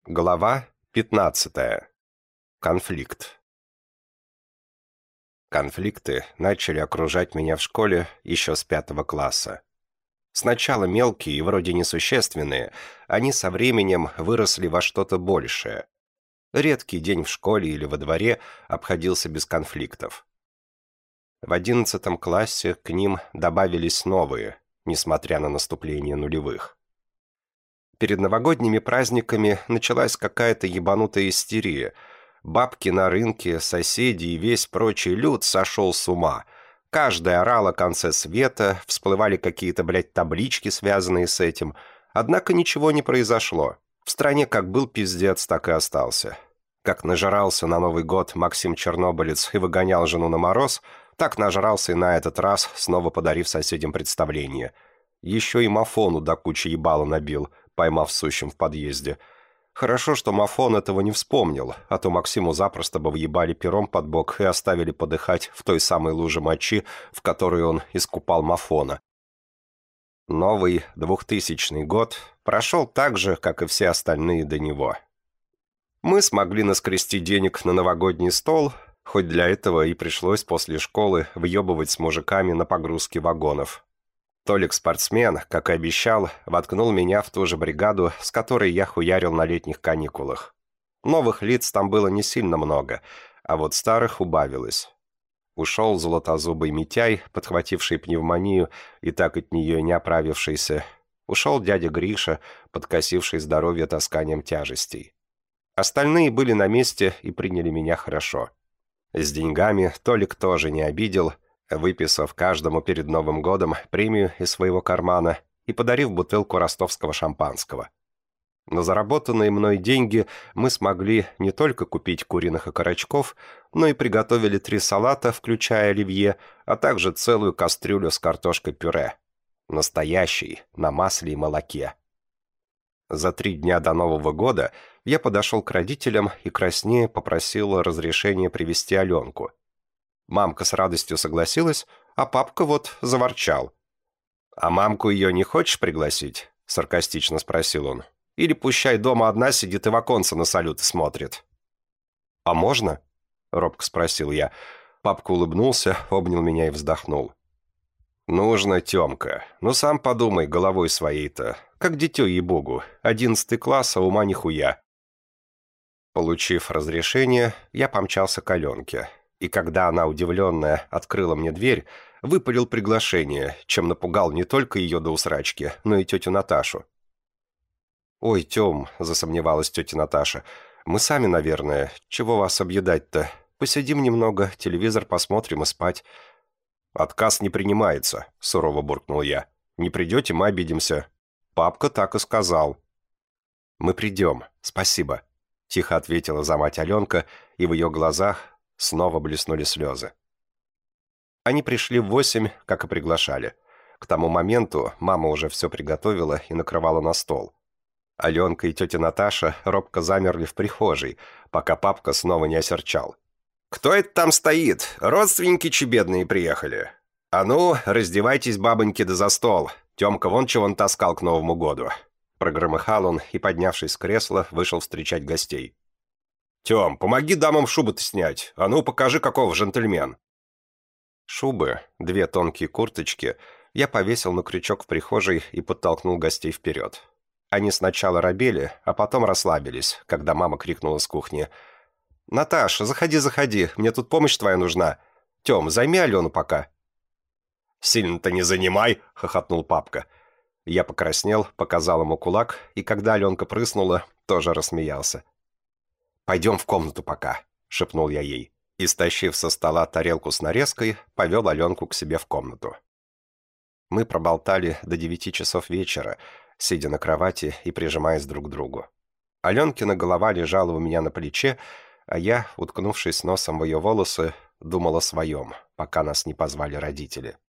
Глава 15. Конфликт. Конфликты начали окружать меня в школе еще с 5 класса. Сначала мелкие и вроде несущественные, они со временем выросли во что-то большее. Редкий день в школе или во дворе обходился без конфликтов. В 11 классе к ним добавились новые, несмотря на наступление нулевых. Перед новогодними праздниками началась какая-то ебанутая истерия. Бабки на рынке, соседи и весь прочий люд сошел с ума. Каждый орал о конце света, всплывали какие-то, таблички, связанные с этим. Однако ничего не произошло. В стране как был пиздец, так и остался. Как нажрался на Новый год Максим Чернобылец и выгонял жену на мороз, так нажрался и на этот раз, снова подарив соседям представление. Еще и Мафону до кучи ебала набил, поймав сущим в подъезде. Хорошо, что Мафон этого не вспомнил, а то Максиму запросто бы въебали пером под бок и оставили подыхать в той самой луже мочи, в которой он искупал Мафона. Новый 2000 год прошел так же, как и все остальные до него. Мы смогли наскрести денег на новогодний стол, хоть для этого и пришлось после школы въебывать с мужиками на погрузке вагонов. Толик-спортсмен, как и обещал, воткнул меня в ту же бригаду, с которой я хуярил на летних каникулах. Новых лиц там было не сильно много, а вот старых убавилось. Ушел золотозубый Митяй, подхвативший пневмонию и так от нее не оправившийся. Ушел дядя Гриша, подкосивший здоровье тасканием тяжестей. Остальные были на месте и приняли меня хорошо. С деньгами Толик тоже не обидел, выписав каждому перед Новым годом премию из своего кармана и подарив бутылку ростовского шампанского. На заработанные мной деньги мы смогли не только купить куриных окорочков, но и приготовили 3 салата, включая оливье, а также целую кастрюлю с картошкой-пюре. Настоящий, на масле и молоке. За 3 дня до Нового года я подошел к родителям и краснея попросил разрешения привезти Аленку. Мамка с радостью согласилась, а папка вот заворчал. «А мамку ее не хочешь пригласить?» — саркастично спросил он. «Или пущай дома одна сидит и в оконце на салюты смотрит». «А можно?» — робко спросил я. Папка улыбнулся, обнял меня и вздохнул. «Нужно, Темка. Ну сам подумай головой своей-то. Как дитё, ей-богу. 11 класс, а ума нихуя». Получив разрешение, я помчался к Аленке. И когда она, удивленная, открыла мне дверь, выпалил приглашение, чем напугал не только ее до усрачки, но и тетю Наташу. «Ой, Тем», — засомневалась тетя Наташа, — «мы сами, наверное. Чего вас объедать-то? Посидим немного, телевизор посмотрим и спать». «Отказ не принимается», — сурово буркнул я. «Не придете, мы обидимся». Папка так и сказал. «Мы придем, спасибо», — тихо ответила за мать Аленка, и в ее глазах снова блеснули слезы. Они пришли в 8, как и приглашали. К тому моменту мама уже все приготовила и накрывала на стол. Аленка и тетя Наташа робко замерли в прихожей, пока папка снова не осерчал. «Кто это там стоит? Родственники чебедные приехали. А ну, раздевайтесь, бабоньки, да за стол. Темка вон чего он таскал к Новому году». Прогромыхал он и, поднявшись с кресла, вышел встречать гостей. «Тем, помоги дамам шубы-то снять. А ну, покажи, каков джентльмен». Шубы, 2 тонкие курточки, я повесил на крючок в прихожей и подтолкнул гостей вперед. Они сначала робели, а потом расслабились, когда мама крикнула с кухни: «Наташа, заходи, заходи, мне тут помощь твоя нужна. Тем, займи Алену пока». «Сильно-то не занимай», — хохотнул папка. Я покраснел, показал ему кулак, и когда Аленка прыснула, тоже рассмеялся. «Пойдем в комнату пока», — шепнул я ей. И, стащив со стола тарелку с нарезкой, повел Аленку к себе в комнату. Мы проболтали до 9 часов вечера, сидя на кровати и прижимаясь друг к другу. Аленкина голова лежала у меня на плече, а я, уткнувшись носом в ее волосы, думал о своем, пока нас не позвали родители.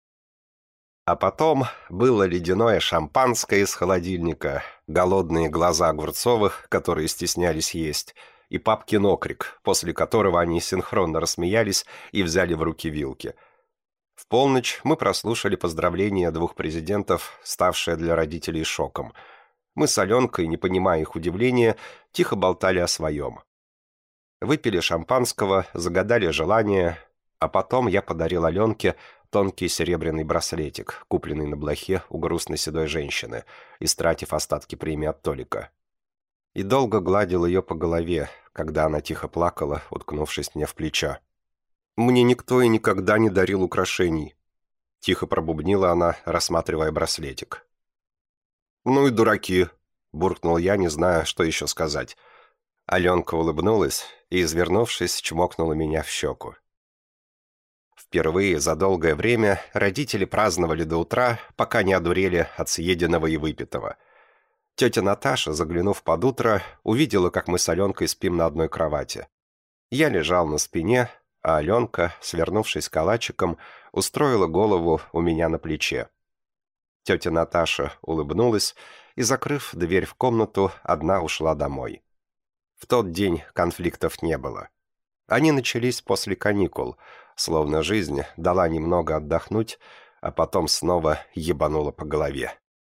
А потом было ледяное шампанское из холодильника, голодные глаза Огурцовых, которые стеснялись есть, и папкин окрик, после которого они синхронно рассмеялись и взяли в руки вилки. В полночь мы прослушали поздравления 2 президентов, ставшее для родителей шоком. Мы с Аленкой, не понимая их удивления, тихо болтали о своем. Выпили шампанского, загадали желания, а потом я подарил Аленке тонкий серебряный браслетик, купленный на блохе у грустной седой женщины, истратив остатки премии от Толика. И долго гладил ее по голове, когда она тихо плакала, уткнувшись мне в плечо. «Мне никто и никогда не дарил украшений», — тихо пробубнила она, рассматривая браслетик. «Ну и дураки», — буркнул я, не зная, что еще сказать. Аленка улыбнулась и, извернувшись, чмокнула меня в щеку. Впервые за долгое время родители праздновали до утра, пока не одурели от съеденного и выпитого. Тетя Наташа, заглянув под утро, увидела, как мы с Аленкой спим на одной кровати. Я лежал на спине, а Аленка, свернувшись калачиком, устроила голову у меня на плече. Тетя Наташа улыбнулась и, закрыв дверь в комнату, одна ушла домой. В тот день конфликтов не было. Они начались после каникул, словно жизнь дала немного отдохнуть, а потом снова ебанула по голове.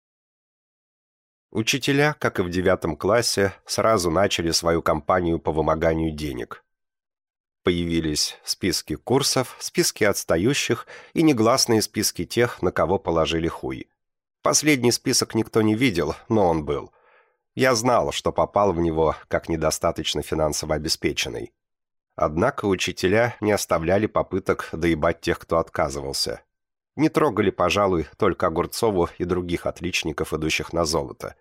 Учителя, как и в 9 классе, сразу начали свою кампанию по вымоганию денег. Появились списки курсов, списки отстающих и негласные списки тех, на кого положили хуй. Последний список никто не видел, но он был. Я знал, что попал в него как недостаточно финансово обеспеченный. Однако учителя не оставляли попыток доебать тех, кто отказывался. Не трогали, пожалуй, только Огурцову и других отличников, идущих на золото.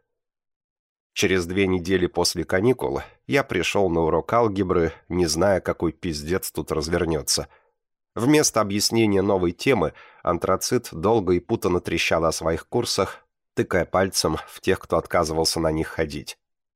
Через 2 недели после каникул я пришел на урок алгебры, не зная, какой пиздец тут развернется. Вместо объяснения новой темы антрацит долго и путанно трещал о своих курсах, тыкая пальцем в тех, кто отказывался на них ходить.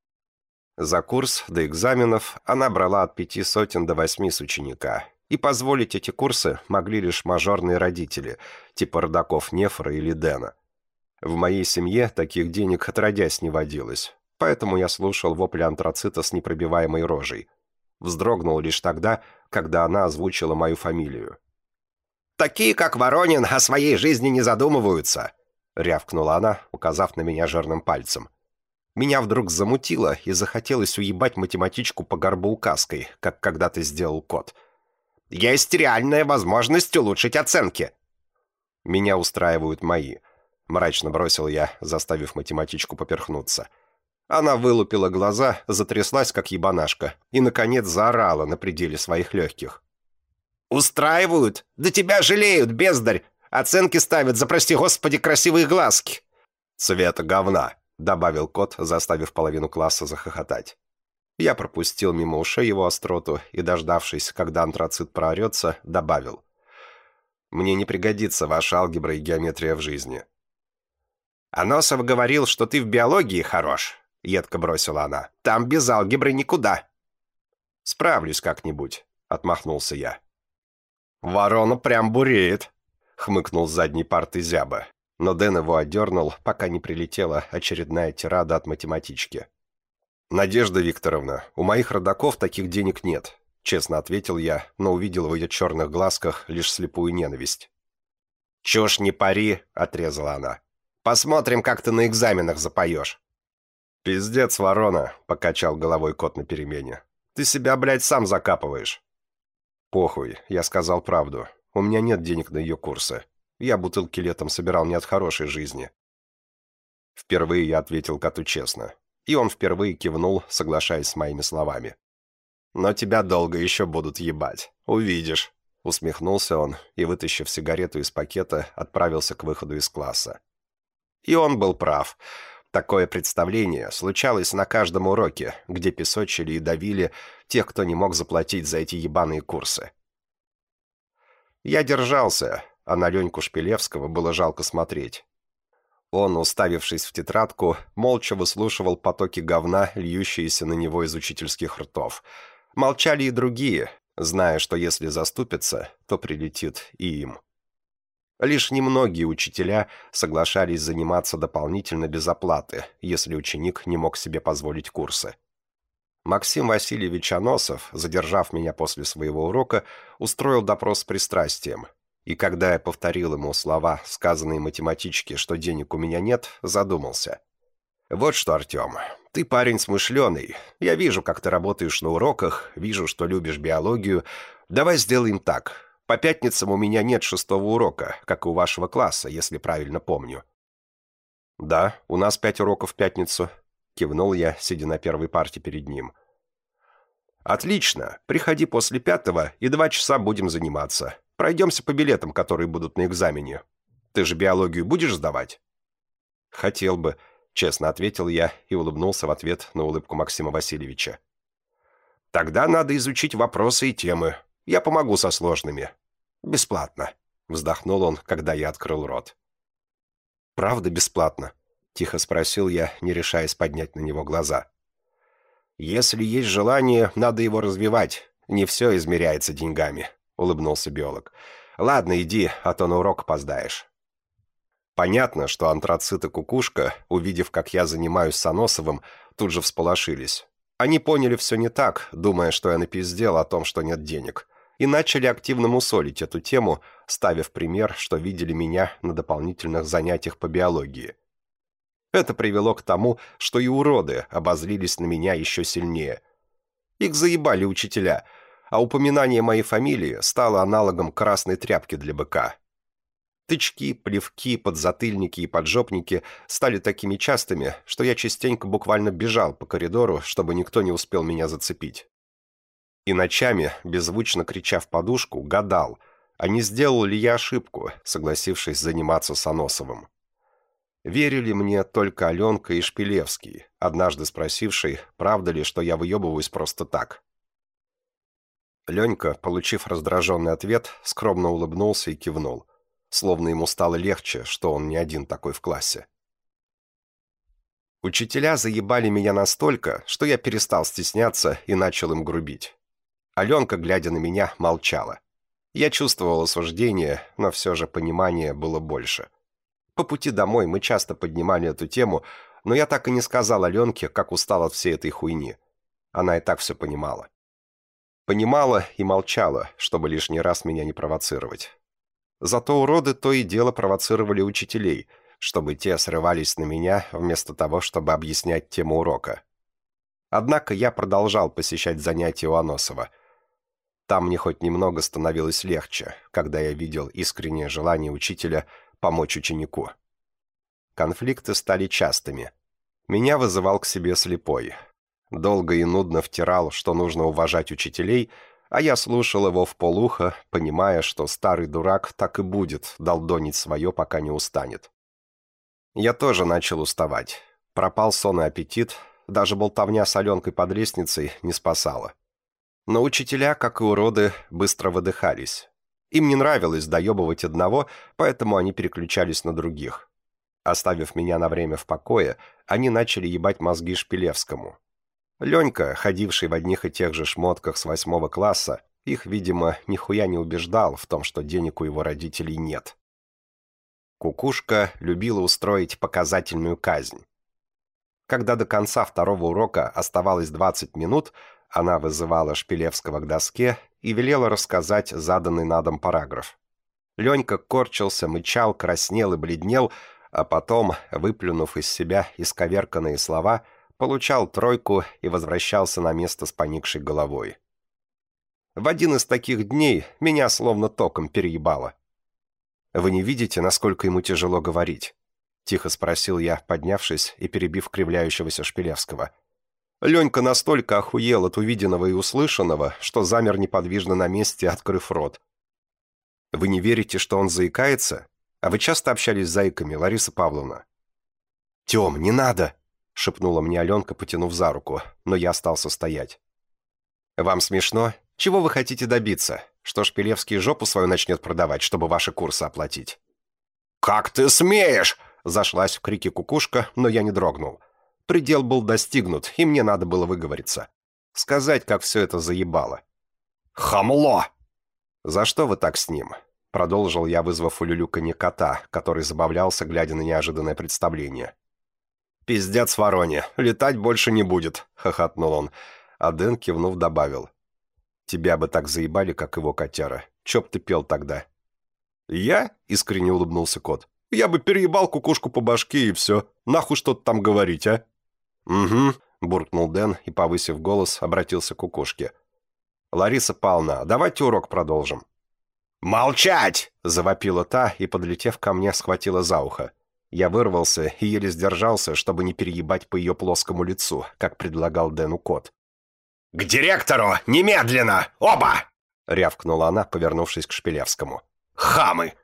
За курс до экзаменов она брала от 500 до 8 с ученика, и позволить эти курсы могли лишь мажорные родители, типа родаков Нефра или Дэна. В моей семье таких денег отродясь не водилось, поэтому я слушал вопли антрацита с непробиваемой рожей. Вздрогнул лишь тогда, когда она озвучила мою фамилию. «Такие, как Воронин, о своей жизни не задумываются!» — рявкнула она, указав на меня жирным пальцем. Меня вдруг замутило и захотелось уебать математичку по горбу указкой, как когда-то сделал кот. «Есть реальная возможность улучшить оценки!» «Меня устраивают мои», — мрачно бросил я, заставив математичку поперхнуться. Она вылупила глаза, затряслась, как ебанашка, и, наконец, заорала на пределе своих легких. «Устраивают? Да тебя жалеют, бездарь! Оценки ставят за, прости господи, красивые глазки!» «Цвета говна», — добавил кот, заставив половину класса захохотать. Я пропустил мимо ушей его остроту и, дождавшись, когда антрацит проорется, добавил. «Мне не пригодится ваша алгебра и геометрия в жизни». «Аносов говорил, что ты в биологии хорош», — едко бросила она. «Там без алгебры никуда». «Справлюсь как-нибудь», — отмахнулся я. «Ворона прям буреет», — хмыкнул с задней парты Зяба. Но Дэн его отдернул, пока не прилетела очередная тирада от математички. «Надежда Викторовна, у моих родаков таких денег нет», — честно ответил я, но увидел в ее черных глазках лишь слепую ненависть. «Чушь не пари», — отрезала она. «Посмотрим, как ты на экзаменах запоешь». «Пиздец, ворона», — покачал головой кот на перемене. «Ты себя, блядь, сам закапываешь». «Похуй, я сказал правду. У меня нет денег на ее курсы. Я бутылки летом собирал не от хорошей жизни». Впервые я ответил коту честно. И он впервые кивнул, соглашаясь с моими словами. «Но тебя долго еще будут ебать. Увидишь», — усмехнулся он и, вытащив сигарету из пакета, отправился к выходу из класса. И он был прав. Такое представление случалось на каждом уроке, где песочили и давили тех, кто не мог заплатить за эти ебаные курсы. Я держался, а на Леньку Шпилевского было жалко смотреть. Он, уставившись в тетрадку, молча выслушивал потоки говна, льющиеся на него из учительских ртов. Молчали и другие, зная, что если заступятся, то прилетит и им. Лишь немногие учителя соглашались заниматься дополнительно без оплаты, если ученик не мог себе позволить курсы. Максим Васильевич Аносов, задержав меня после своего урока, устроил допрос с пристрастием. И когда я повторил ему слова, сказанные математичке, что денег у меня нет, задумался. Вот что, Артем, ты парень смышленый. Я вижу, как ты работаешь на уроках, вижу, что любишь биологию. Давай сделаем так. По пятницам у меня нет 6-го урока, как и у вашего класса, если правильно помню». «Да, у нас 5 уроков в пятницу», — кивнул я, сидя на первой парте перед ним. «Отлично. Приходи после 5-го, и 2 часа будем заниматься. Пройдемся по билетам, которые будут на экзамене. Ты же биологию будешь сдавать?» «Хотел бы», — честно ответил я и улыбнулся в ответ на улыбку Максима Васильевича. «Тогда надо изучить вопросы и темы. Я помогу со сложными. Бесплатно», — вздохнул он, когда я открыл рот. «Правда бесплатно?» — тихо спросил я, не решаясь поднять на него глаза. «Если есть желание, надо его развивать. Не все измеряется деньгами», — улыбнулся биолог. «Ладно, иди, а то на урок опоздаешь». Понятно, что антрацит и кукушка, увидев, как я занимаюсь с Аносовым, тут же всполошились. Они поняли все не так, думая, что я напиздел о том, что нет денег, и начали активно мусолить эту тему, ставя в пример, что видели меня на дополнительных занятиях по биологии. Это привело к тому, что и уроды обозлились на меня еще сильнее. Их заебали учителя, а упоминание моей фамилии стало аналогом красной тряпки для быка. Тычки, плевки, подзатыльники и поджопники стали такими частыми, что я частенько буквально бежал по коридору, чтобы никто не успел меня зацепить. И ночами, беззвучно крича в подушку, гадал, а не сделал ли я ошибку, согласившись заниматься с Аносовым. Верили мне только Аленка и Шпилевский, однажды спросивший, правда ли, что я выебываюсь просто так. Ленька, получив раздраженный ответ, скромно улыбнулся и кивнул, словно ему стало легче, что он не один такой в классе. Учителя заебали меня настолько, что я перестал стесняться и начал им грубить. Аленка, глядя на меня, молчала. Я чувствовал осуждение, но все же понимания было больше. По пути домой мы часто поднимали эту тему, но я так и не сказал Аленке, как устал от всей этой хуйни. Она и так все понимала. Понимала и молчала, чтобы лишний раз меня не провоцировать. Зато уроды то и дело провоцировали учителей, чтобы те срывались на меня, вместо того, чтобы объяснять тему урока. Однако я продолжал посещать занятия у Аносова. Там мне хоть немного становилось легче, когда я видел искреннее желание учителя помочь ученику. Конфликты стали частыми. Меня вызывал к себе слепой. Долго и нудно втирал, что нужно уважать учителей, а я слушал его вполуха, понимая, что старый дурак так и будет долдонить свое, пока не устанет. Я тоже начал уставать. Пропал сон и аппетит, даже болтовня с Аленкой под лестницей не спасала. Но учителя, как и уроды, быстро выдыхались. Им не нравилось доебывать одного, поэтому они переключались на других. Оставив меня на время в покое, они начали ебать мозги Шпилевскому. Ленька, ходивший в одних и тех же шмотках с 8 класса, их, видимо, нихуя не убеждал в том, что денег у его родителей нет. Кукушка любила устроить показательную казнь. Когда до конца 2-го урока оставалось 20 минут, она вызывала Шпилевского к доске и велела рассказать заданный на дом параграф. Ленька корчился, мычал, краснел и бледнел, а потом, выплюнув из себя исковерканные слова, получал 3 и возвращался на место с поникшей головой. В один из таких дней меня словно током переебало. «Вы не видите, насколько ему тяжело говорить?» — тихо спросил я, поднявшись и перебив кривляющегося Шпилевского. Ленька настолько охуел от увиденного и услышанного, что замер неподвижно на месте, открыв рот. «Вы не верите, что он заикается? А вы часто общались с заиками, Лариса Павловна?» «Тем, не надо!» — шепнула мне Аленка, потянув за руку, но я остался стоять. «Вам смешно? Чего вы хотите добиться? Что Шпилевский жопу свою начнет продавать, чтобы ваши курсы оплатить?» «Как ты смеешь!» — зашлась в крике кукушка, но я не дрогнул. Предел был достигнут, и мне надо было выговориться. Сказать, как все это заебало. «Хамло!» «За что вы так с ним?» — продолжил я, вызвав улюлюканье кота, который забавлялся, глядя на неожиданное представление. «Пиздец Вороне, летать больше не будет», — хохотнул он, а Дэн, кивнув, добавил. «Тебя бы так заебали, как его котяра. Чё б ты пел тогда?» «Я?» — искренне улыбнулся кот. «Я бы переебал кукушку по башке, и все. Нахуй что-то там говорить, а?» «Угу», — буркнул Дэн и, повысив голос, обратился к Кукушке. «Лариса Павловна, давайте урок продолжим». «Молчать!» — завопила та и, подлетев ко мне, схватила за ухо. Я вырвался и еле сдержался, чтобы не переебать по ее плоскому лицу, как предлагал Дэну кот. «К директору! Немедленно! Оба!» — рявкнула она, повернувшись к Шпилевскому. «Хамы!»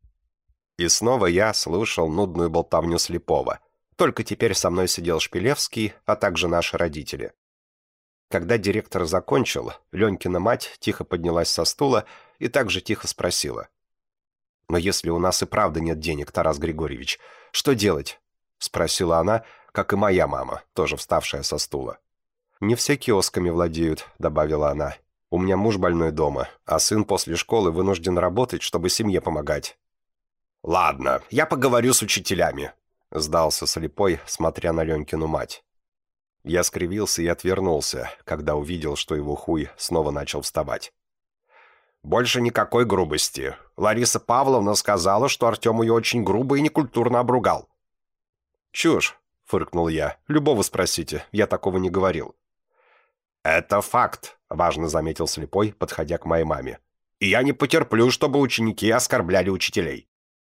И снова я слушал нудную болтовню слепого. Только теперь со мной сидел Шпилевский, а также наши родители. Когда директор закончил, Ленькина мать тихо поднялась со стула и также тихо спросила. «Но если у нас и правда нет денег, Тарас Григорьевич, что делать?» — спросила она, как и моя мама, тоже вставшая со стула. «Не все киосками владеют», — добавила она. «У меня муж больной дома, а сын после школы вынужден работать, чтобы семье помогать». «Ладно, я поговорю с учителями», — сдался слепой, смотря на Ленькину мать. Я скривился и отвернулся, когда увидел, что его хуй снова начал вставать. «Больше никакой грубости. Лариса Павловна сказала, что Артем ее очень грубо и некультурно обругал». «Чушь», — фыркнул я. «Любого спросите, я такого не говорил». «Это факт», — важно заметил слепой, подходя к моей маме. «И я не потерплю, чтобы ученики оскорбляли учителей».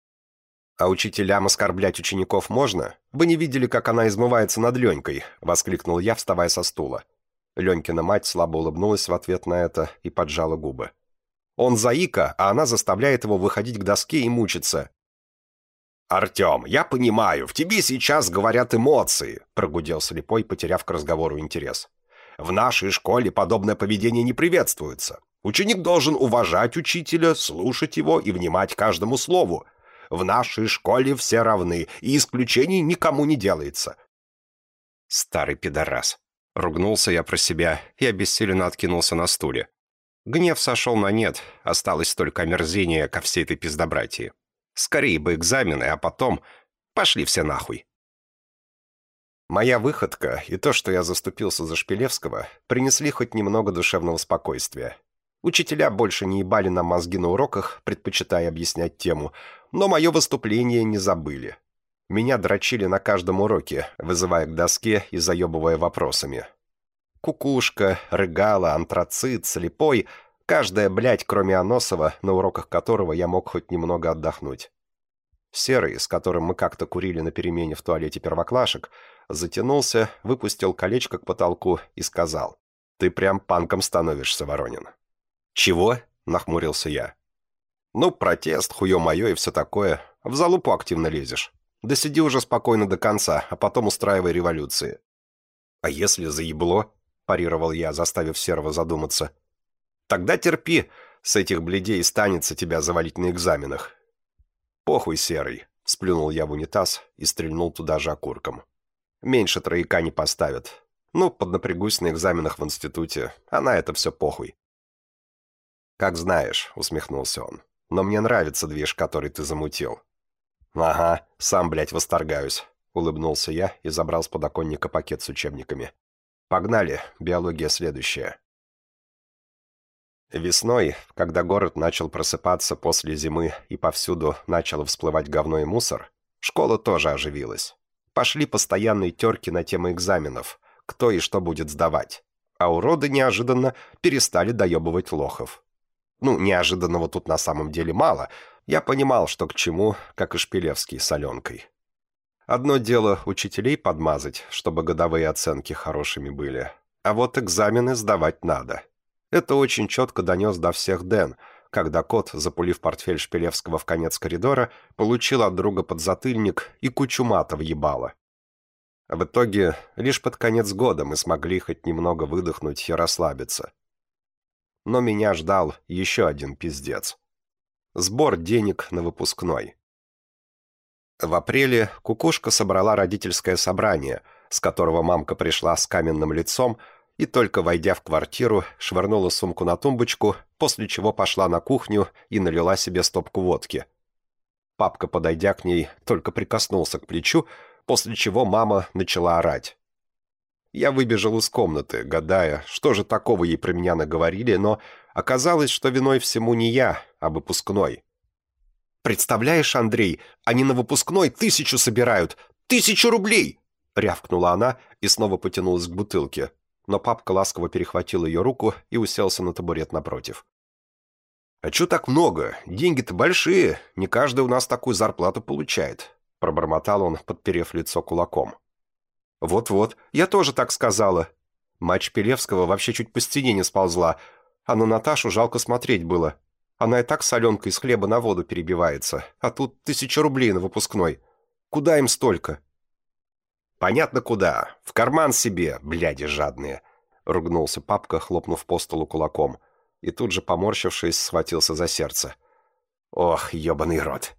«А учителям оскорблять учеников можно? Вы не видели, как она измывается над Ленькой?» — воскликнул я, вставая со стула. Ленькина мать слабо улыбнулась в ответ на это и поджала губы. «Он заика, а она заставляет его выходить к доске и мучиться». «Артем, я понимаю, в тебе сейчас говорят эмоции», — прогудел слепой, потеряв к разговору интерес. «В нашей школе подобное поведение не приветствуется. Ученик должен уважать учителя, слушать его и внимать каждому слову. В нашей школе все равны, и исключений никому не делается». «Старый пидорас», — ругнулся я про себя и обессиленно откинулся на стуле. Гнев сошел на нет, осталось только омерзение ко всей этой пиздобратии. Скорее бы экзамены, а потом пошли все нахуй. Моя выходка и то, что я заступился за Шпилевского, принесли хоть немного душевного спокойствия. Учителя больше не ебали нам мозги на уроках, предпочитая объяснять тему, но мое выступление не забыли. Меня дрочили на каждом уроке, вызывая к доске и заебывая вопросами. Кукушка, Рыгала, Антрацит, Слепой — каждая, блядь, кроме Аносова, на уроках которого я мог хоть немного отдохнуть. Серый, с которым мы как-то курили на перемене в туалете первоклашек, затянулся, выпустил колечко к потолку и сказал: «Ты прям панком становишься, Воронин». «Чего?» — нахмурился я. «Ну, протест, хуё моё и все такое. В залупу активно лезешь. Да сиди уже спокойно до конца, а потом устраивай революции». «А если заебло?» — парировал я, заставив Серого задуматься. «Тогда терпи, с этих блядей станется тебя завалить на экзаменах». «Похуй, Серый», — сплюнул я в унитаз и стрельнул туда же окурком. «Меньше трояка не поставят. Ну, поднапрягусь на экзаменах в институте, а на это все похуй». «Как знаешь», — усмехнулся он, — «но мне нравится движ, который ты замутил». «Ага, сам, блядь, восторгаюсь», — улыбнулся я и забрал с подоконника пакет с учебниками. «Погнали, биология следующая». Весной, когда город начал просыпаться после зимы и повсюду начало всплывать говно и мусор, школа тоже оживилась. Пошли постоянные терки на темы экзаменов, кто и что будет сдавать. А уроды неожиданно перестали доебывать лохов. Ну, неожиданного тут на самом деле мало. Я понимал, что к чему, как и Шпилевский с Аленкой. Одно дело учителей подмазать, чтобы годовые оценки хорошими были. А вот экзамены сдавать надо. Это очень четко донес до всех Дэн, когда кот, запулив портфель Шпилевского в конец коридора, получил от друга подзатыльник и кучу мата въебало. В итоге, лишь под конец года мы смогли хоть немного выдохнуть и расслабиться. Но меня ждал еще один пиздец. Сбор денег на выпускной. В апреле Кукушка собрала родительское собрание, с которого мамка пришла с каменным лицом и, только войдя в квартиру, швырнула сумку на тумбочку, после чего пошла на кухню и налила себе стопку водки. Папка, подойдя к ней, только прикоснулся к плечу, после чего мама начала орать. Я выбежал из комнаты, гадая, что же такого ей про меня наговорили, но оказалось, что виной всему не я, а выпускной. «Представляешь, Андрей, они на выпускной 1000 собирают. 1000 рублей!» — рявкнула она и снова потянулась к бутылке. Но папка ласково перехватил ее руку и уселся на табурет напротив. «А чё так много? Деньги-то большие. Не каждый у нас такую зарплату получает», — пробормотал он, подперев лицо кулаком. «Вот-вот, я тоже так сказала. Мать Шпилевского вообще чуть по стене не сползла, а на Наташу жалко смотреть было. Она и так соленкой из хлеба на воду перебивается, а тут 1000 рублей на выпускной. Куда им столько?» «Понятно, куда. В карман себе, бляди жадные», — ругнулся папка, хлопнув по столу кулаком, и тут же, поморщившись, схватился за сердце. «Ох, ебаный рот!»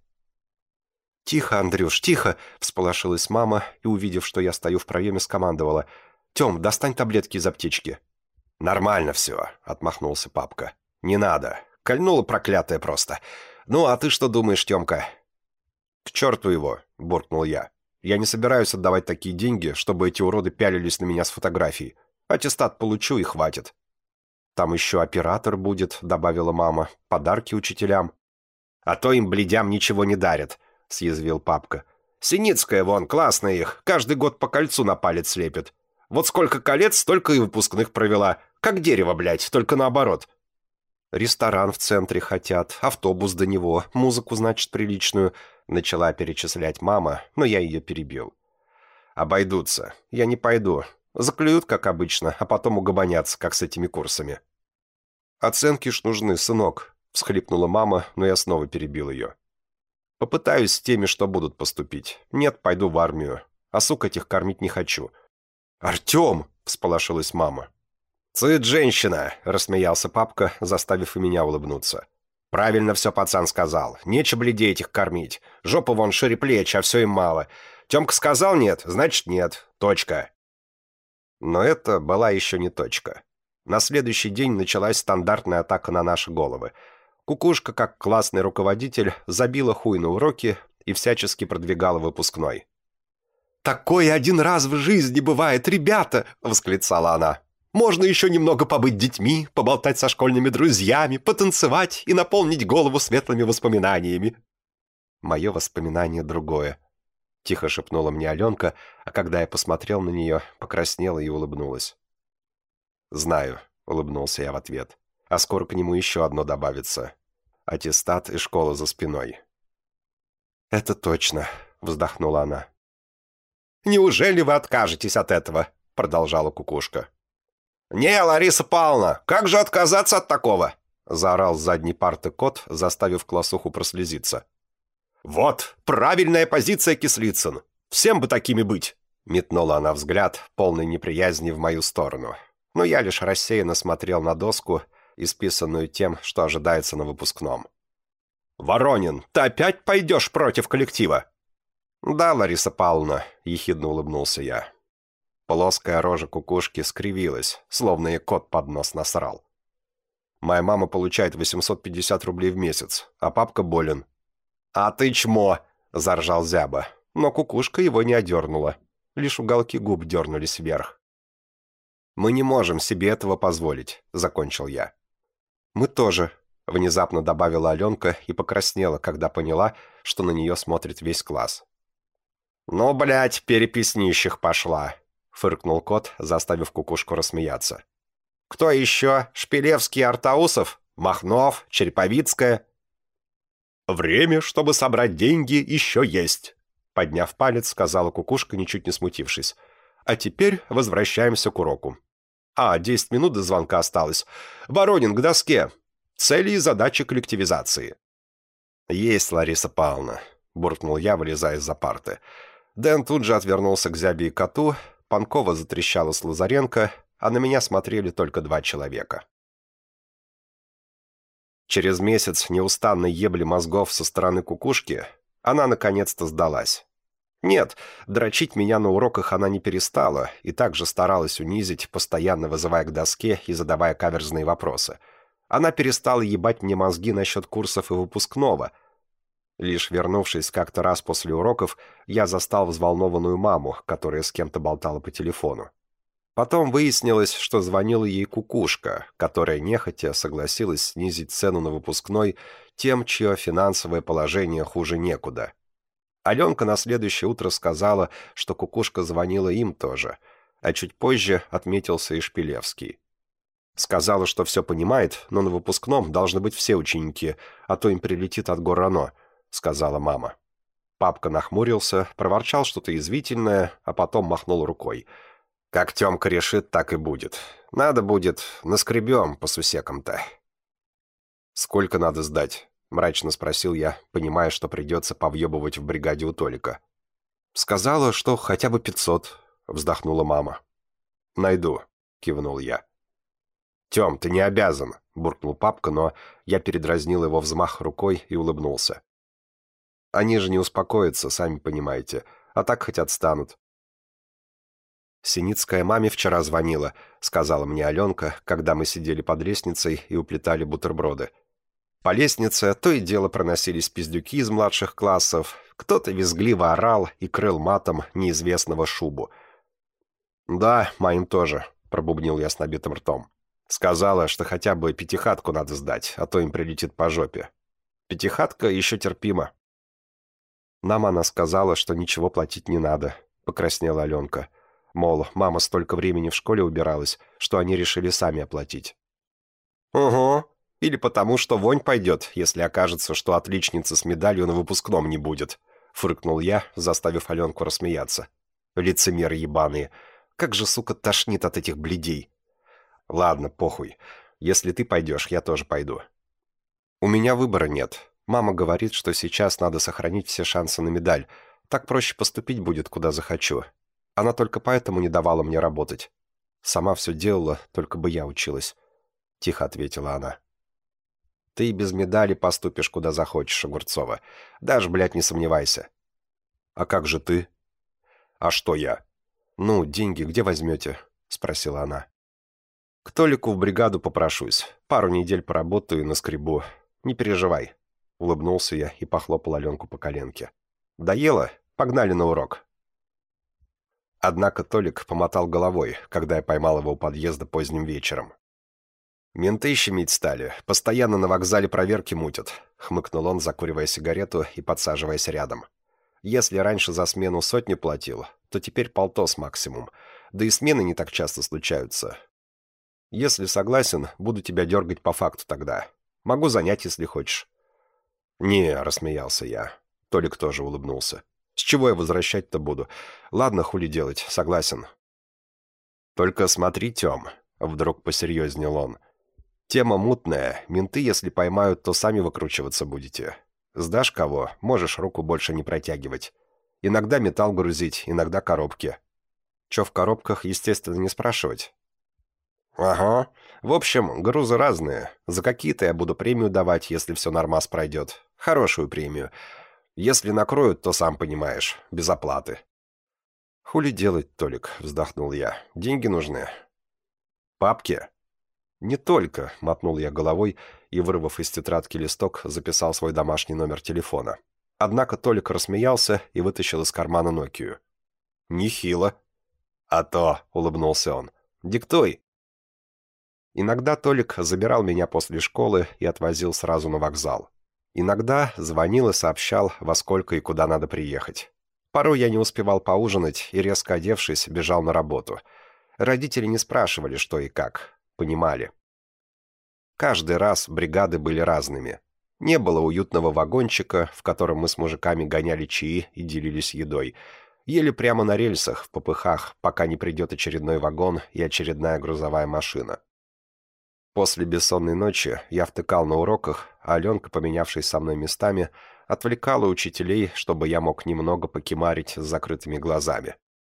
«Тихо, Андрюш, тихо!» — всполошилась мама и, увидев, что я стою в проеме, скомандовала. «Тем, достань таблетки из аптечки». «Нормально все», — отмахнулся папка. «Не надо. Кольнула проклятая просто. Ну, а ты что думаешь, Темка?» «К черту его!» — буркнул я. «Я не собираюсь отдавать такие деньги, чтобы эти уроды пялились на меня с фотографией. Аттестат получу и хватит». «Там еще оператор будет», — добавила мама. «Подарки учителям». «А то им, блядям, ничего не дарят», — съязвил папка. «Синицкая вон, классная их. Каждый год по кольцу на палец слепит. Вот сколько колец, столько и выпускных провела. Как дерево, блядь, только наоборот». «Ресторан в центре хотят, автобус до него, музыку, значит, приличную», — начала перечислять мама, но я ее перебил. «Обойдутся. Я не пойду. Заклюют, как обычно, а потом угомонятся, как с этими курсами». «Оценки ж нужны, сынок», — всхлипнула мама, но я снова перебил ее. «Попытаюсь с теми, что будут поступить. Нет, пойду в армию. А сук этих кормить не хочу». «Артем!» — всполошилась мама. «Цыц, женщина!» — рассмеялся папка, заставив и меня улыбнуться. «Правильно все пацан сказал. Нечего людей этих кормить. Жопа вон шире плеч, а все им мало. Темка сказал нет, значит нет. Точка». Но это была еще не точка. На следующий день началась стандартная атака на наши головы. Кукушка, как классный руководитель, забила хуй на уроки и всячески продвигала выпускной. «Такое один раз в жизни бывает, ребята!» — восклицала она. «Можно еще немного побыть детьми, поболтать со школьными друзьями, потанцевать и наполнить голову светлыми воспоминаниями». «Мое воспоминание другое», — тихо шепнула мне Аленка, а когда я посмотрел на нее, покраснела и улыбнулась. «Знаю», — улыбнулся я в ответ, — «а скоро к нему еще одно добавится. Аттестат и школа за спиной». «Это точно», — вздохнула она. «Неужели вы откажетесь от этого?» — продолжала кукушка. «Не, Лариса Павловна, как же отказаться от такого?» — заорал с задней парты кот, заставив классуху прослезиться. «Вот, правильная позиция, Кислицын! Всем бы такими быть!» — метнула она взгляд, полный неприязни в мою сторону. Но я лишь рассеянно смотрел на доску, исписанную тем, что ожидается на выпускном. «Воронин, ты опять пойдешь против коллектива?» «Да, Лариса Павловна», — ехидно улыбнулся я. Плоская рожа кукушки скривилась, словно ей кот под нос насрал. «Моя мама получает 850 рублей в месяц, а папка болен». «А ты чмо!» — заржал зяба, но кукушка его не одернула. Лишь уголки губ дернулись вверх. «Мы не можем себе этого позволить», — закончил я. «Мы тоже», — внезапно добавила Аленка и покраснела, когда поняла, что на нее смотрит весь класс. «Ну, блядь, перепись нищих пошла», — фыркнул кот, заставив кукушку рассмеяться. «Кто еще? Шпилевский, Артаусов? Махнов? Череповицкая?» «Время, чтобы собрать деньги, еще есть», — подняв палец, сказала кукушка, ничуть не смутившись. «А теперь возвращаемся к уроку. 10 минут до звонка осталось. Воронин, к доске. Цели и задачи коллективизации». «Есть, Лариса Павловна», — буркнул я, вылезая из-за парты. Дэн тут же отвернулся к зябе и коту, Панкова затрещала с Лазаренко, а на меня смотрели только 2 человека. Через месяц неустанной ебли мозгов со стороны кукушки она наконец-то сдалась. Нет, дрочить меня на уроках она не перестала и также старалась унизить, постоянно вызывая к доске и задавая каверзные вопросы. Она перестала ебать мне мозги насчет курсов и выпускного. Лишь вернувшись как-то раз после уроков, я застал взволнованную маму, которая с кем-то болтала по телефону. Потом выяснилось, что звонила ей кукушка, которая нехотя согласилась снизить цену на выпускной тем, чье финансовое положение хуже некуда. Аленка на следующее утро сказала, что кукушка звонила им тоже, а чуть позже отметился и Шпилевский. Сказала, что все понимает, но на выпускном должны быть все ученики, а то им прилетит от Горано, сказала мама. Папка нахмурился, проворчал что-то язвительное, а потом махнул рукой. Как Тёмка решит, так и будет. Надо будет, наскребем по сусекам-то. «Сколько надо сдать?» — мрачно спросил я, понимая, что придется повъебывать в бригаде у Толика. «Сказала, что хотя бы 500», — вздохнула мама. «Найду», — кивнул я. «Тём, ты не обязан», — буркнул папка, но я передразнил его взмах рукой и улыбнулся. «Они же не успокоятся, сами понимаете, а так хоть отстанут». «Синицкая маме вчера звонила», — сказала мне Аленка, когда мы сидели под лестницей и уплетали бутерброды. По лестнице то и дело проносились пиздюки из младших классов, кто-то визгливо орал и крыл матом неизвестного шубу. «Да, моим тоже», — пробубнил я с набитым ртом. «Сказала, что хотя бы пятихатку надо сдать, а то им прилетит по жопе. Пятихатка еще терпимо». «Нам она сказала, что ничего платить не надо», — покраснела Аленка. Мол, мама столько времени в школе убиралась, что они решили сами оплатить. «Угу. Или потому, что вонь пойдет, если окажется, что отличницы с медалью на выпускном не будет», — фыркнул я, заставив Аленку рассмеяться. «Лицемеры ебаные. Как же, сука, тошнит от этих блядей». «Ладно, похуй. Если ты пойдешь, я тоже пойду». «У меня выбора нет. Мама говорит, что сейчас надо сохранить все шансы на медаль. Так проще поступить будет, куда захочу. Она только поэтому не давала мне работать. Сама все делала, только бы я училась», — тихо ответила она. «Ты и без медали поступишь, куда захочешь, Огурцова. Даже, блядь, не сомневайся». «А как же ты?» «А что я?» «Ну, деньги где возьмете?» — спросила она. «К Толику в бригаду попрошусь. Пару недель поработаю и наскребу. Не переживай», — улыбнулся я и похлопал Аленку по коленке. «Доела? Погнали на урок». Однако Толик помотал головой, когда я поймал его у подъезда поздним вечером. «Менты щемить стали. Постоянно на вокзале проверки мутят», — хмыкнул он, закуривая сигарету и подсаживаясь рядом. «Если раньше за смену 100 платил, то теперь 150 максимум. Да и смены не так часто случаются. Если согласен, буду тебя дергать по факту тогда. Могу занять, если хочешь». «Не», — рассмеялся я. Толик тоже улыбнулся. «С чего я возвращать-то буду? Ладно, хули делать, согласен». «Только смотри, Тём», — вдруг посерьезнел он. «Тема мутная. Менты, если поймают, то сами выкручиваться будете. Сдашь кого, можешь руку больше не протягивать. Иногда металл грузить, иногда коробки. Чё в коробках, естественно, не спрашивать». «Ага. В общем, грузы разные. За какие-то я буду премию давать, если все нормас пройдет. Хорошую премию. Если накроют, то сам понимаешь, без оплаты». «Хули делать, Толик?» — вздохнул я. «Деньги нужны». «Папки?» «Не только», — мотнул я головой и, вырвав из тетрадки листок, записал свой домашний номер телефона. Однако Толик рассмеялся и вытащил из кармана Нокию. «Нехило». «А то», — улыбнулся он. «Диктуй». Иногда Толик забирал меня после школы и отвозил сразу на вокзал. Иногда звонил и сообщал, во сколько и куда надо приехать. Порой я не успевал поужинать и, резко одевшись, бежал на работу. Родители не спрашивали, что и как. Понимали. Каждый раз бригады были разными. Не было уютного вагончика, в котором мы с мужиками гоняли чаи и делились едой. Ели прямо на рельсах, в попыхах, пока не придет очередной вагон и очередная грузовая машина. После бессонной ночи я втыкал на уроках, а Аленка, поменявшись со мной местами, отвлекала учителей, чтобы я мог немного покимарить с закрытыми глазами.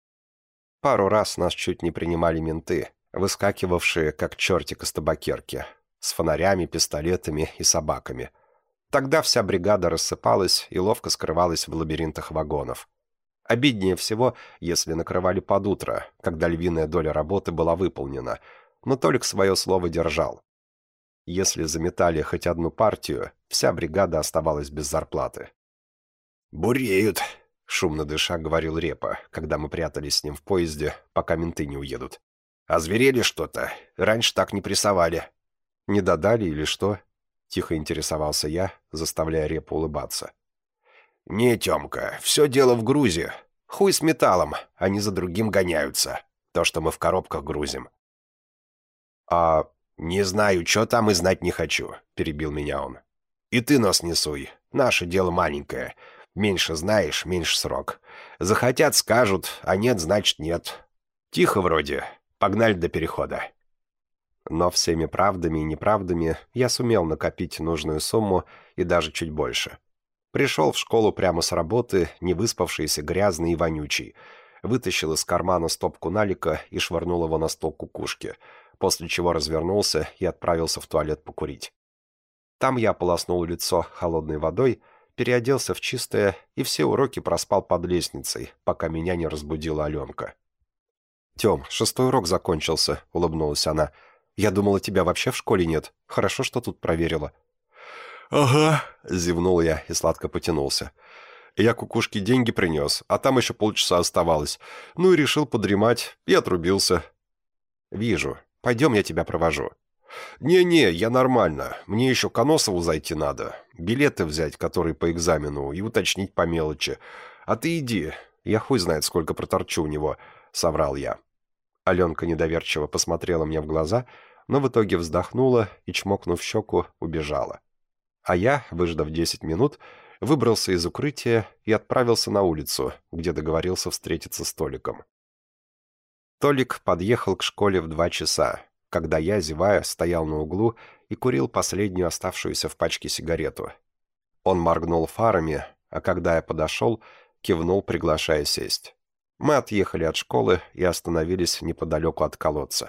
Пару раз нас чуть не принимали менты, выскакивавшие, как чертик из табакерки, с фонарями, пистолетами и собаками. Тогда вся бригада рассыпалась и ловко скрывалась в лабиринтах вагонов. Обиднее всего, если накрывали под утро, когда львиная доля работы была выполнена, но Толик свое слово держал. Если заметали хоть одну партию, вся бригада оставалась без зарплаты. «Буреют», — шумно дыша говорил Репа, когда мы прятались с ним в поезде, пока менты не уедут. «Озверели что-то? Раньше так не прессовали». «Не додали или что?» — тихо интересовался я, заставляя Репу улыбаться. «Не, Тёмка, все дело в грузе. Хуй с металлом, они за другим гоняются. То, что мы в коробках грузим». «А не знаю, что там и знать не хочу», — перебил меня он. «И ты нос не суй. Наше дело маленькое. Меньше знаешь, меньше срок. Захотят — скажут, а нет — значит нет. Тихо вроде. Погнали до перехода». Но всеми правдами и неправдами я сумел накопить нужную сумму и даже чуть больше. Пришел в школу прямо с работы, не выспавшийся, грязный и вонючий. Вытащил из кармана стопку налика и швырнул его на стол кукушки, после чего развернулся и отправился в туалет покурить. Там я ополоснул лицо холодной водой, переоделся в чистое и все уроки проспал под лестницей, пока меня не разбудила Аленка. «Тем, 6-й урок закончился», — улыбнулась она. «Я думала, тебя вообще в школе нет. Хорошо, что тут проверила». «Ага», — зевнул я и сладко потянулся. «Я кукушке деньги принес, а там еще полчаса оставалось. Ну и решил подремать, и отрубился». «Вижу. Пойдем, я тебя провожу». «Не-не, я нормально. Мне еще к Аносову зайти надо. Билеты взять, которые по экзамену, и уточнить по мелочи. А ты иди. Я хуй знает, сколько проторчу у него», — соврал я. Аленка недоверчиво посмотрела мне в глаза, но в итоге вздохнула и, чмокнув щеку, убежала. А я, выждав 10 минут, выбрался из укрытия и отправился на улицу, где договорился встретиться с Толиком. Толик подъехал к школе в 2 часа, когда я, зевая, стоял на углу и курил последнюю оставшуюся в пачке сигарету. Он моргнул фарами, а когда я подошел, кивнул, приглашая сесть. Мы отъехали от школы и остановились неподалеку от колодца.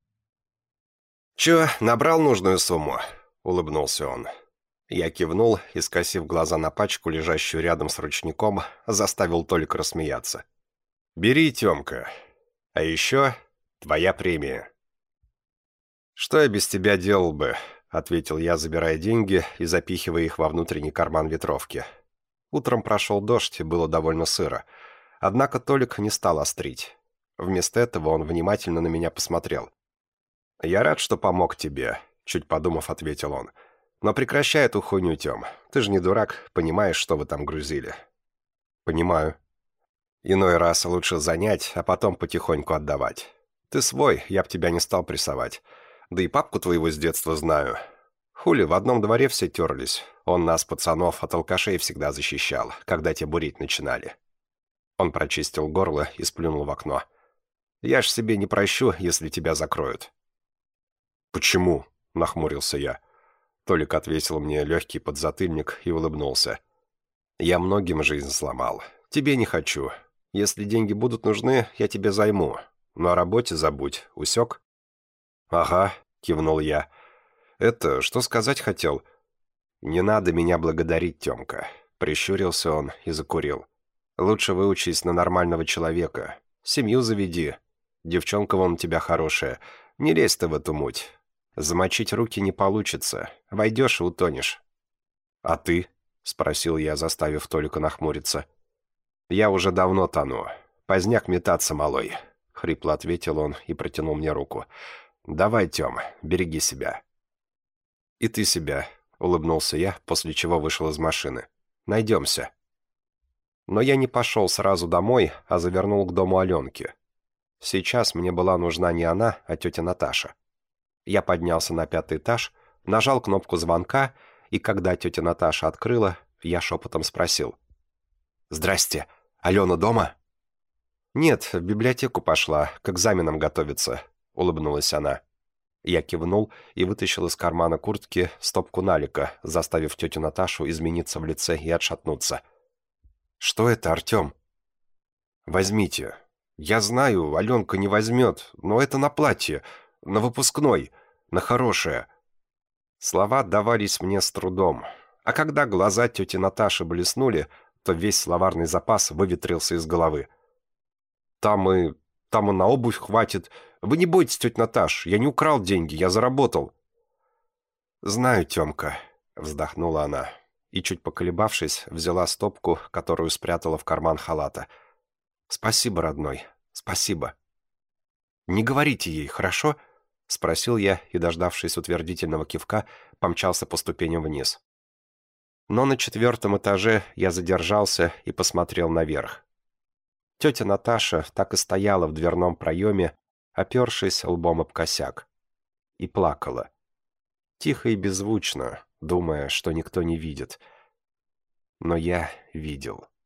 «Чё, набрал нужную сумму?» — улыбнулся он. Я кивнул и, скосив глаза на пачку, лежащую рядом с ручником, заставил Толика рассмеяться. «Бери, Тёмка. А еще твоя премия». «Что я без тебя делал бы?» — ответил я, забирая деньги и запихивая их во внутренний карман ветровки. Утром прошел дождь, и было довольно сыро. Однако Толик не стал острить. Вместо этого он внимательно на меня посмотрел. «Я рад, что помог тебе», — чуть подумав, ответил он. «Но прекращай эту хуйню, Тём. Ты же не дурак, понимаешь, что вы там грузили». «Понимаю. Иной раз лучше занять, а потом потихоньку отдавать. Ты свой, я б тебя не стал прессовать. Да и папку твоего с детства знаю. Хули, в одном дворе все терлись. Он нас, пацанов, от алкашей всегда защищал, когда те бурить начинали». Он прочистил горло и сплюнул в окно. «Я ж себе не прощу, если тебя закроют». «Почему?» — нахмурился я. Толик отвесил мне легкий подзатыльник и улыбнулся. «Я многим жизнь сломал. Тебе не хочу. Если деньги будут нужны, я тебе займу. Но о работе забудь. Усек?» «Ага», — кивнул я. «Это, что сказать хотел?» «Не надо меня благодарить, Тёмка», — прищурился он и закурил. «Лучше выучись на нормального человека. Семью заведи. Девчонка вон у тебя хорошая. Не лезь ты в эту муть. Замочить руки не получится. Войдешь и утонешь». «А ты?» — спросил я, заставив Толика нахмуриться. «Я уже давно тону. Поздняк метаться, малой», — хрипло ответил он и протянул мне руку. «Давай, Тём, береги себя». «И ты себя», — улыбнулся я, после чего вышел из машины. «Найдемся». Но я не пошел сразу домой, а завернул к дому Аленки. Сейчас мне была нужна не она, а тетя Наташа. Я поднялся на 5-й этаж, нажал кнопку звонка, и когда тетя Наташа открыла, я шепотом спросил. «Здрасте, Алена дома?» «Нет, в библиотеку пошла, к экзаменам готовится», — улыбнулась она. Я кивнул и вытащил из кармана куртки стопку налика, заставив тетю Наташу измениться в лице и отшатнуться. «Что это, Артем?» «Возьмите. Я знаю, Аленка не возьмет, но это на платье, на выпускной, на хорошее». Слова давались мне с трудом, а когда глаза тети Наташи блеснули, то весь словарный запас выветрился из головы. Там и на обувь хватит. Вы не бойтесь, тетя Наташ, я не украл деньги, я заработал». «Знаю, Темка», — вздохнула она, и, чуть поколебавшись, взяла стопку, которую спрятала в карман халата. «Спасибо, родной, спасибо». «Не говорите ей, хорошо?» — спросил я и, дождавшись утвердительного кивка, помчался по ступеням вниз. Но на 4-м этаже я задержался и посмотрел наверх. Тетя Наташа так и стояла в дверном проеме, опершись лбом об косяк. И плакала. Тихо и беззвучно, думая, что никто не видит. Но я видел.